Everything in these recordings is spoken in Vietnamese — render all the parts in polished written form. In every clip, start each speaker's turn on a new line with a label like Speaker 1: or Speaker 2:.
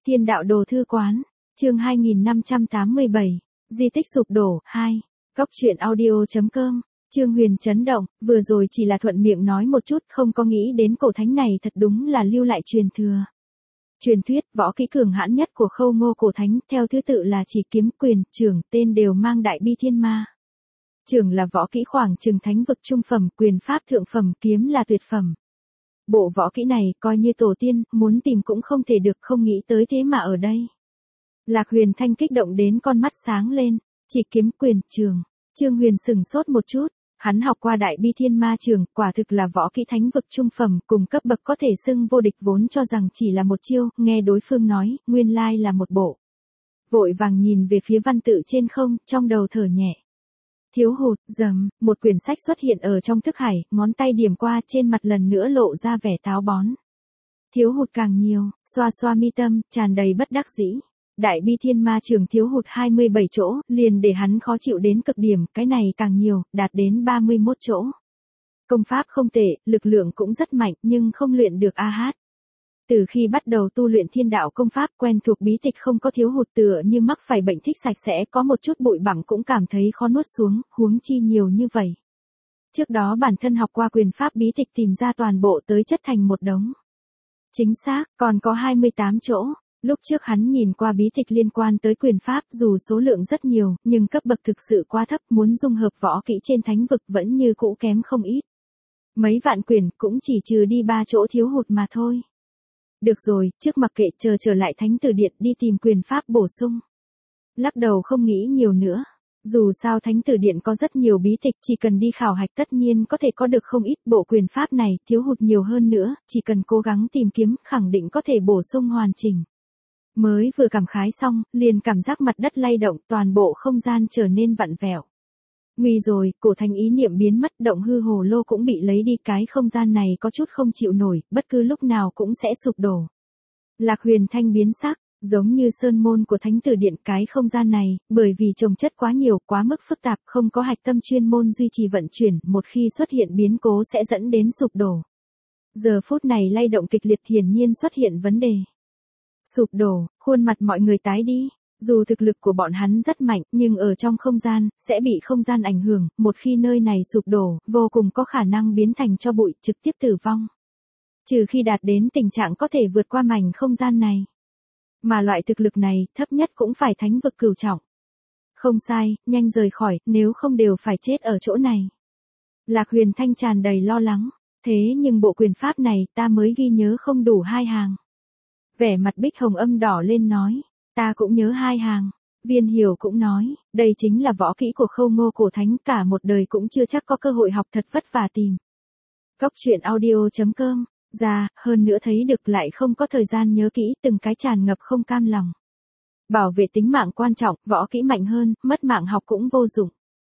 Speaker 1: Thiên đạo đồ thư quán, chương 2587, di tích sụp đổ, 2, góc truyện audio.com, Trương Huyền chấn động, vừa rồi chỉ là thuận miệng nói một chút, không có nghĩ đến cổ thánh này thật đúng là lưu lại truyền thừa. Truyền thuyết, võ kỹ cường hãn nhất của Khâu Ngô cổ thánh, theo thứ tự là chỉ kiếm, quyền, trưởng, tên đều mang đại bi thiên ma. Trưởng là võ kỹ khoảng chừng thánh vực trung phẩm, quyền pháp thượng phẩm, kiếm là tuyệt phẩm. Bộ võ kỹ này coi như tổ tiên, muốn tìm cũng không thể được, không nghĩ tới thế mà ở đây. Lạc Huyền Thanh kích động đến con mắt sáng lên, chỉ kiếm, quyền, trường. Trương Huyền sừng sốt một chút, hắn học qua đại bi thiên ma trường, quả thực là võ kỹ thánh vực trung phẩm, cùng cấp bậc có thể xưng vô địch, vốn cho rằng chỉ là một chiêu, nghe đối phương nói, nguyên lai là một bộ. Vội vàng nhìn về phía văn tự trên không, trong đầu thở nhẹ. Thiếu hụt, dầm, một quyển sách xuất hiện ở trong thức hải, ngón tay điểm qua trên mặt lần nữa lộ ra vẻ táo bón. Thiếu hụt càng nhiều, xoa xoa mi tâm, tràn đầy bất đắc dĩ. Đại bi thiên ma trường thiếu hụt 27 chỗ, liền để hắn khó chịu đến cực điểm, cái này càng nhiều, đạt đến 31 chỗ. Công pháp không tệ, lực lượng cũng rất mạnh, nhưng không luyện được AH. Từ khi bắt đầu tu luyện thiên đạo công pháp, quen thuộc bí tịch không có thiếu hụt, tựa như mắc phải bệnh thích sạch sẽ, có một chút bụi bặm cũng cảm thấy khó nuốt xuống, huống chi nhiều như vậy. Trước đó bản thân học qua quyền pháp bí tịch tìm ra toàn bộ tới chất thành một đống. Chính xác, còn có 28 chỗ. Lúc trước hắn nhìn qua bí tịch liên quan tới quyền pháp, dù số lượng rất nhiều, nhưng cấp bậc thực sự quá thấp, muốn dung hợp võ kỹ trên thánh vực vẫn như cũ kém không ít. Mấy vạn quyển cũng chỉ trừ đi 3 chỗ thiếu hụt mà thôi. Được rồi, trước mặc kệ, trở lại thánh từ điện đi tìm quyền pháp bổ sung. Lắc đầu không nghĩ nhiều nữa. Dù sao thánh từ điện có rất nhiều bí tịch, chỉ cần đi khảo hạch tất nhiên có thể có được không ít. Bộ quyền pháp này thiếu hụt nhiều hơn nữa, chỉ cần cố gắng tìm kiếm khẳng định có thể bổ sung hoàn chỉnh. Mới vừa cảm khái xong, liền cảm giác mặt đất lay động, toàn bộ không gian trở nên vặn vẹo. Nguy rồi, cổ thánh ý niệm biến mất, động hư hồ lô cũng bị lấy đi, cái không gian này có chút không chịu nổi, bất cứ lúc nào cũng sẽ sụp đổ. Lạc Huyền Thanh biến sắc, giống như sơn môn của thánh tử điện, cái không gian này, bởi vì chồng chất quá nhiều, quá mức phức tạp, không có hạch tâm chuyên môn duy trì vận chuyển, một khi xuất hiện biến cố sẽ dẫn đến sụp đổ. Giờ phút này lay động kịch liệt, hiển nhiên xuất hiện vấn đề. Sụp đổ, khuôn mặt mọi người tái đi. Dù thực lực của bọn hắn rất mạnh, nhưng ở trong không gian, sẽ bị không gian ảnh hưởng, một khi nơi này sụp đổ, vô cùng có khả năng biến thành tro bụi, trực tiếp tử vong. Trừ khi đạt đến tình trạng có thể vượt qua mảnh không gian này. Mà loại thực lực này, thấp nhất cũng phải thánh vực cửu trọng. Không sai, nhanh rời khỏi, nếu không đều phải chết ở chỗ này. Lạc Huyền Thanh tràn đầy lo lắng, thế nhưng bộ quyền pháp này, ta mới ghi nhớ không đủ 2 hàng. Vẻ mặt Bích Hồng Âm đỏ lên nói. Ta cũng nhớ 2 hàng. Viên Hiểu cũng nói, đây chính là võ kỹ của Khâu Ngô cổ thánh, cả một đời cũng chưa chắc có cơ hội học, thật vất vả tìm. Góc truyện audio.com, ra, hơn nữa thấy được lại không có thời gian nhớ kỹ, từng cái tràn ngập không cam lòng. Bảo vệ tính mạng quan trọng, võ kỹ mạnh hơn, mất mạng học cũng vô dụng.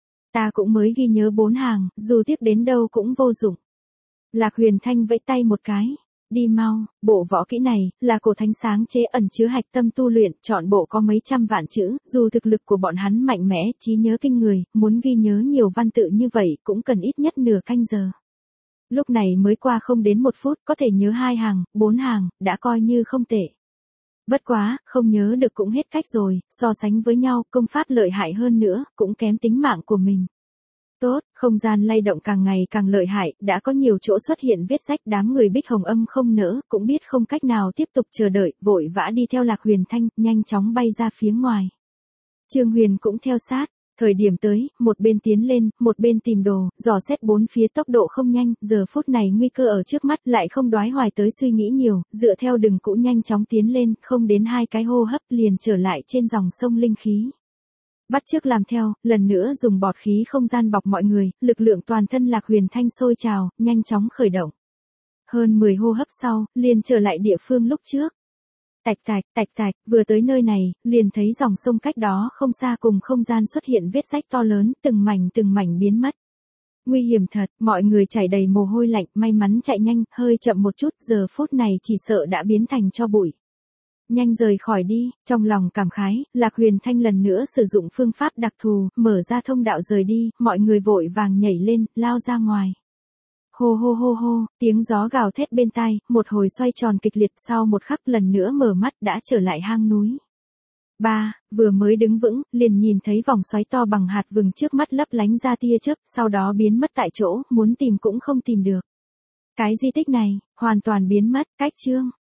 Speaker 1: Ta cũng mới ghi nhớ 4 hàng, dù tiếc đến đâu cũng vô dụng. Lạc Huyền Thanh vẫy tay một cái. Đi mau, bộ võ kỹ này, là cổ thánh sáng chế, ẩn chứa hạch tâm tu luyện, chọn bộ có mấy trăm vạn chữ, dù thực lực của bọn hắn mạnh mẽ, trí nhớ kinh người, muốn ghi nhớ nhiều văn tự như vậy, cũng cần ít nhất nửa canh giờ. Lúc này mới qua không đến 1 phút, có thể nhớ 2 hàng, 4 hàng, đã coi như không tệ. Bất quá, không nhớ được cũng hết cách rồi, so sánh với nhau, công pháp lợi hại hơn nữa, cũng kém tính mạng của mình. Tốt, không gian lay động càng ngày càng lợi hại, đã có nhiều chỗ xuất hiện vết rách, đám người Bích Hồng Âm không nỡ, cũng biết không cách nào tiếp tục chờ đợi, vội vã đi theo Lạc Huyền Thanh, nhanh chóng bay ra phía ngoài. Trương Huyền cũng theo sát, thời điểm tới, một bên tiến lên, một bên tìm đồ, dò xét bốn phía, tốc độ không nhanh, giờ phút này nguy cơ ở trước mắt, lại không đoái hoài tới suy nghĩ nhiều, dựa theo đường cũ nhanh chóng tiến lên, không đến 2 cái hô hấp liền trở lại trên dòng sông linh khí. Bắt chước làm theo, lần nữa dùng bọt khí không gian bọc mọi người, lực lượng toàn thân Lạc Huyền Thanh sôi trào, nhanh chóng khởi động. Hơn 10 hô hấp sau, liền trở lại địa phương lúc trước. Tạch tạch, vừa tới nơi này, liền thấy dòng sông cách đó không xa cùng không gian xuất hiện vết rách to lớn, từng mảnh biến mất. Nguy hiểm thật, mọi người chảy đầy mồ hôi lạnh, may mắn chạy nhanh, hơi chậm một chút, giờ phút này chỉ sợ đã biến thành tro bụi. Nhanh rời khỏi đi, trong lòng cảm khái, Lạc Huyền Thanh lần nữa sử dụng phương pháp đặc thù, mở ra thông đạo rời đi, mọi người vội vàng nhảy lên, lao ra ngoài. Hô hô hô hô, tiếng gió gào thét bên tai, một hồi xoay tròn kịch liệt, sau một khắc lần nữa mở mắt đã trở lại hang núi. Vừa mới đứng vững, liền nhìn thấy vòng xoáy to bằng hạt vừng trước mắt lấp lánh ra tia chớp, sau đó biến mất tại chỗ, muốn tìm cũng không tìm được. Cái di tích này, hoàn toàn biến mất, cách chương.